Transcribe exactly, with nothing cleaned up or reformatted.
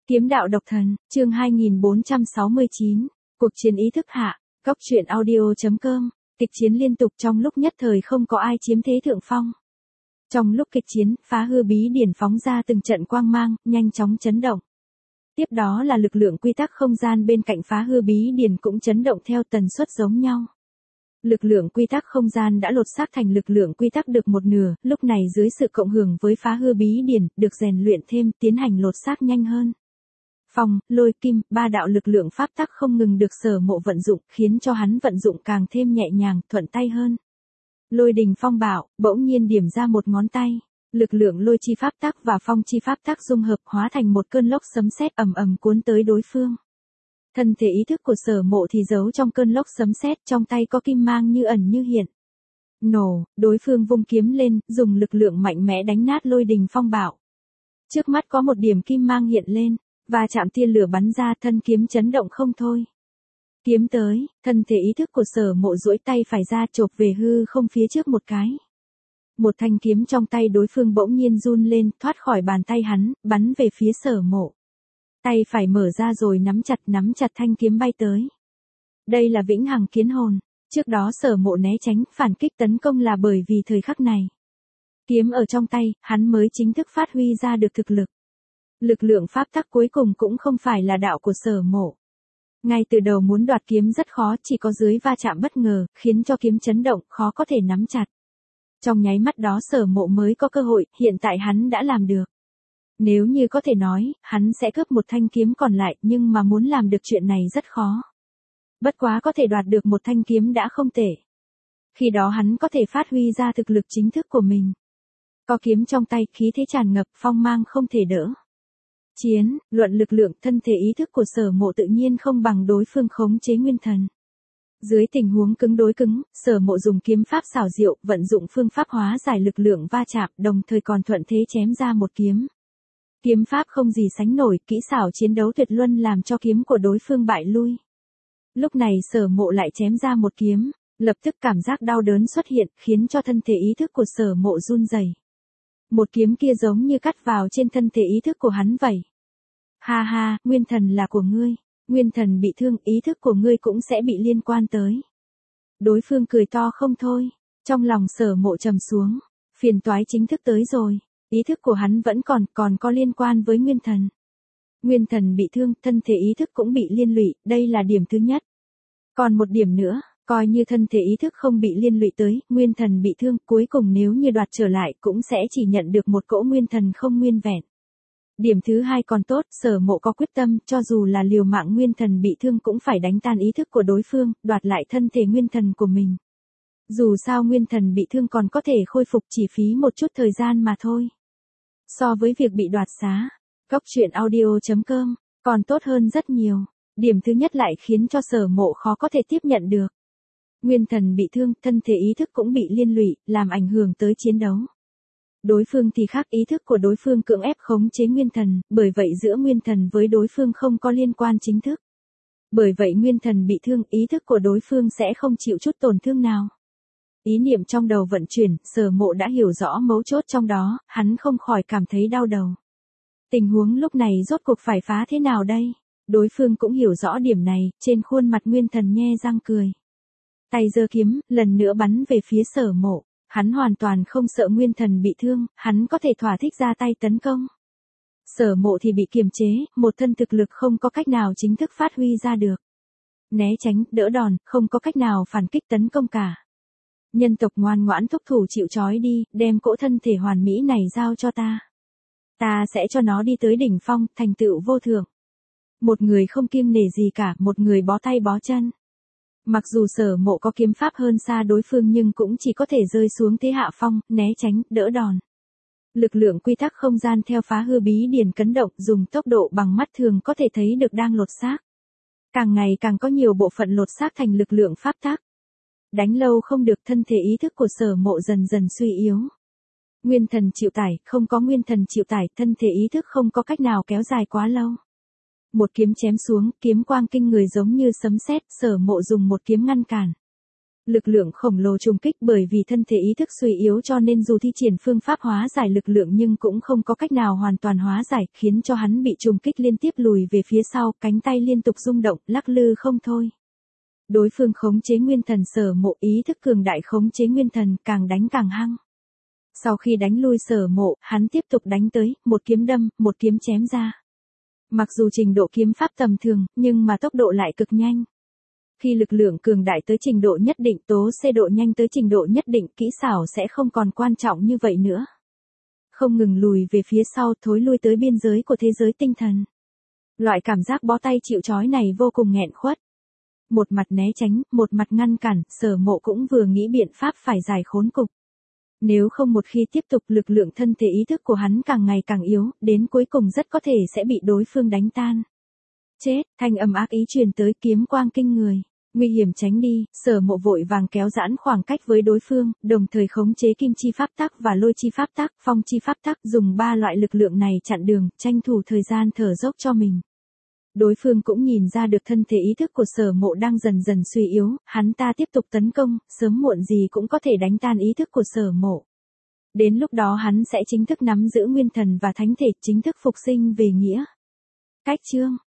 Kiếm đạo độc thần, chương hai nghìn bốn trăm sáu mươi chín, cuộc chiến ý thức hạ, góc truyện audio.com, kịch chiến liên tục trong lúc nhất thời không có ai chiếm thế thượng phong. Trong lúc kịch chiến, phá hư bí điển phóng ra từng trận quang mang, nhanh chóng chấn động. Tiếp đó là lực lượng quy tắc không gian bên cạnh phá hư bí điển cũng chấn động theo tần suất giống nhau. Lực lượng quy tắc không gian đã lột xác thành lực lượng quy tắc được một nửa, lúc này dưới sự cộng hưởng với phá hư bí điển, được rèn luyện thêm, tiến hành lột xác nhanh hơn. Phong, lôi, kim, ba đạo lực lượng pháp tắc không ngừng được Sở Mộ vận dụng, khiến cho hắn vận dụng càng thêm nhẹ nhàng, thuận tay hơn. Lôi đình phong bạo, bỗng nhiên điểm ra một ngón tay. Lực lượng lôi chi pháp tắc và phong chi pháp tắc dung hợp hóa thành một cơn lốc sấm sét ầm ầm cuốn tới đối phương. Thân thể ý thức của Sở Mộ thì giấu trong cơn lốc sấm sét, trong tay có kim mang như ẩn như hiện. Nổ, đối phương vung kiếm lên, dùng lực lượng mạnh mẽ đánh nát lôi đình phong bạo. Trước mắt có một điểm kim mang hiện lên, và chạm tia lửa bắn ra, thân kiếm chấn động không thôi. Kiếm tới, thân thể ý thức của Sở Mộ duỗi tay phải ra chộp về hư không phía trước một cái. Một thanh kiếm trong tay đối phương bỗng nhiên run lên, thoát khỏi bàn tay hắn, bắn về phía Sở Mộ. Tay phải mở ra rồi nắm chặt nắm chặt thanh kiếm bay tới. Đây là vĩnh hằng kiến hồn. Trước đó Sở Mộ né tránh, phản kích tấn công là bởi vì thời khắc này. Kiếm ở trong tay, hắn mới chính thức phát huy ra được thực lực. Lực lượng pháp tắc cuối cùng cũng không phải là đạo của Sở Mộ. Ngay từ đầu muốn đoạt kiếm rất khó, chỉ có dưới va chạm bất ngờ, khiến cho kiếm chấn động, khó có thể nắm chặt. Trong nháy mắt đó Sở Mộ mới có cơ hội, hiện tại hắn đã làm được. Nếu như có thể nói, hắn sẽ cướp một thanh kiếm còn lại, nhưng mà muốn làm được chuyện này rất khó. Bất quá có thể đoạt được một thanh kiếm đã không tệ. Khi đó hắn có thể phát huy ra thực lực chính thức của mình. Có kiếm trong tay, khí thế tràn ngập, phong mang không thể đỡ. Chiến, luận lực lượng, thân thể ý thức của Sở Mộ tự nhiên không bằng đối phương khống chế nguyên thần. Dưới tình huống cứng đối cứng, Sở Mộ dùng kiếm pháp xảo diệu, vận dụng phương pháp hóa giải lực lượng va chạm, đồng thời còn thuận thế chém ra một kiếm. Kiếm pháp không gì sánh nổi, kỹ xảo chiến đấu tuyệt luân làm cho kiếm của đối phương bại lui. Lúc này Sở Mộ lại chém ra một kiếm, lập tức cảm giác đau đớn xuất hiện, khiến cho thân thể ý thức của Sở Mộ run rẩy. Một kiếm kia giống như cắt vào trên thân thể ý thức của hắn vậy. Ha ha, nguyên thần là của ngươi, nguyên thần bị thương, ý thức của ngươi cũng sẽ bị liên quan tới. Đối phương cười to không thôi, trong lòng Sở Mộ trầm xuống, phiền toái chính thức tới rồi, ý thức của hắn vẫn còn, còn có liên quan với nguyên thần. Nguyên thần bị thương, thân thể ý thức cũng bị liên lụy, đây là điểm thứ nhất. Còn một điểm nữa, coi như thân thể ý thức không bị liên lụy tới, nguyên thần bị thương, cuối cùng nếu như đoạt trở lại cũng sẽ chỉ nhận được một cỗ nguyên thần không nguyên vẹn. Điểm thứ hai còn tốt, Sở Mộ có quyết tâm, cho dù là liều mạng nguyên thần bị thương cũng phải đánh tan ý thức của đối phương, đoạt lại thân thể nguyên thần của mình. Dù sao nguyên thần bị thương còn có thể khôi phục, chỉ phí một chút thời gian mà thôi. So với việc bị đoạt xá, góc truyện audio.com, còn tốt hơn rất nhiều. Điểm thứ nhất lại khiến cho Sở Mộ khó có thể tiếp nhận được. Nguyên thần bị thương, thân thể ý thức cũng bị liên lụy, làm ảnh hưởng tới chiến đấu. Đối phương thì khác, ý thức của đối phương cưỡng ép khống chế nguyên thần, bởi vậy giữa nguyên thần với đối phương không có liên quan chính thức. Bởi vậy nguyên thần bị thương, ý thức của đối phương sẽ không chịu chút tổn thương nào. Ý niệm trong đầu vận chuyển, Sở Mộ đã hiểu rõ mấu chốt trong đó, hắn không khỏi cảm thấy đau đầu. Tình huống lúc này rốt cuộc phải phá thế nào đây? Đối phương cũng hiểu rõ điểm này, trên khuôn mặt nguyên thần nhe răng cười. Tay giơ kiếm, lần nữa bắn về phía Sở Mộ. Hắn hoàn toàn không sợ nguyên thần bị thương, hắn có thể thỏa thích ra tay tấn công. Sở Mộ thì bị kiềm chế, một thân thực lực không có cách nào chính thức phát huy ra được. Né tránh, đỡ đòn, không có cách nào phản kích tấn công cả. Nhân tộc ngoan ngoãn thúc thủ chịu trói đi, đem cỗ thân thể hoàn mỹ này giao cho ta. Ta sẽ cho nó đi tới đỉnh phong, thành tựu vô thượng. Một người không kiêng nể gì cả, một người bó tay bó chân. Mặc dù Sở Mộ có kiếm pháp hơn xa đối phương nhưng cũng chỉ có thể rơi xuống thế hạ phong, né tránh, đỡ đòn. Lực lượng quy tắc không gian theo phá hư bí điển cấn động, dùng tốc độ bằng mắt thường có thể thấy được đang lột xác. Càng ngày càng có nhiều bộ phận lột xác thành lực lượng pháp tắc. Đánh lâu không được, thân thể ý thức của Sở Mộ dần dần suy yếu. Nguyên thần chịu tải, không có nguyên thần chịu tải, thân thể ý thức không có cách nào kéo dài quá lâu. Một kiếm chém xuống, kiếm quang kinh người giống như sấm sét, Sở Mộ dùng một kiếm ngăn cản. Lực lượng khổng lồ trùng kích bởi vì thân thể ý thức suy yếu cho nên dù thi triển phương pháp hóa giải lực lượng nhưng cũng không có cách nào hoàn toàn hóa giải, khiến cho hắn bị trùng kích liên tiếp lùi về phía sau, cánh tay liên tục rung động, lắc lư không thôi. Đối phương khống chế nguyên thần Sở Mộ, ý thức cường đại khống chế nguyên thần, càng đánh càng hăng. Sau khi đánh lui Sở Mộ, hắn tiếp tục đánh tới, một kiếm đâm, một kiếm chém ra. Mặc dù trình độ kiếm pháp tầm thường, nhưng mà tốc độ lại cực nhanh. Khi lực lượng cường đại tới trình độ nhất định, tố xê độ nhanh tới trình độ nhất định, kỹ xảo sẽ không còn quan trọng như vậy nữa. Không ngừng lùi về phía sau, thối lui tới biên giới của thế giới tinh thần. Loại cảm giác bó tay chịu trói này vô cùng nghẹn khuất. Một mặt né tránh, một mặt ngăn cản, Sở Mộ cũng vừa nghĩ biện pháp phải giải khốn cục. Nếu không một khi tiếp tục, lực lượng thân thể ý thức của hắn càng ngày càng yếu, đến cuối cùng rất có thể sẽ bị đối phương đánh tan. Chết, thanh âm ác ý truyền tới, kiếm quang kinh người. Nguy hiểm tránh đi, Sở Mộ vội vàng kéo giãn khoảng cách với đối phương, đồng thời khống chế kim chi pháp tắc và lôi chi pháp tắc, phong chi pháp tắc, dùng ba loại lực lượng này chặn đường, tranh thủ thời gian thở dốc cho mình. Đối phương cũng nhìn ra được thân thể ý thức của Sở Mộ đang dần dần suy yếu, hắn ta tiếp tục tấn công, sớm muộn gì cũng có thể đánh tan ý thức của Sở Mộ. Đến lúc đó hắn sẽ chính thức nắm giữ nguyên thần và thánh thể, chính thức phục sinh về nghĩa. Cách chương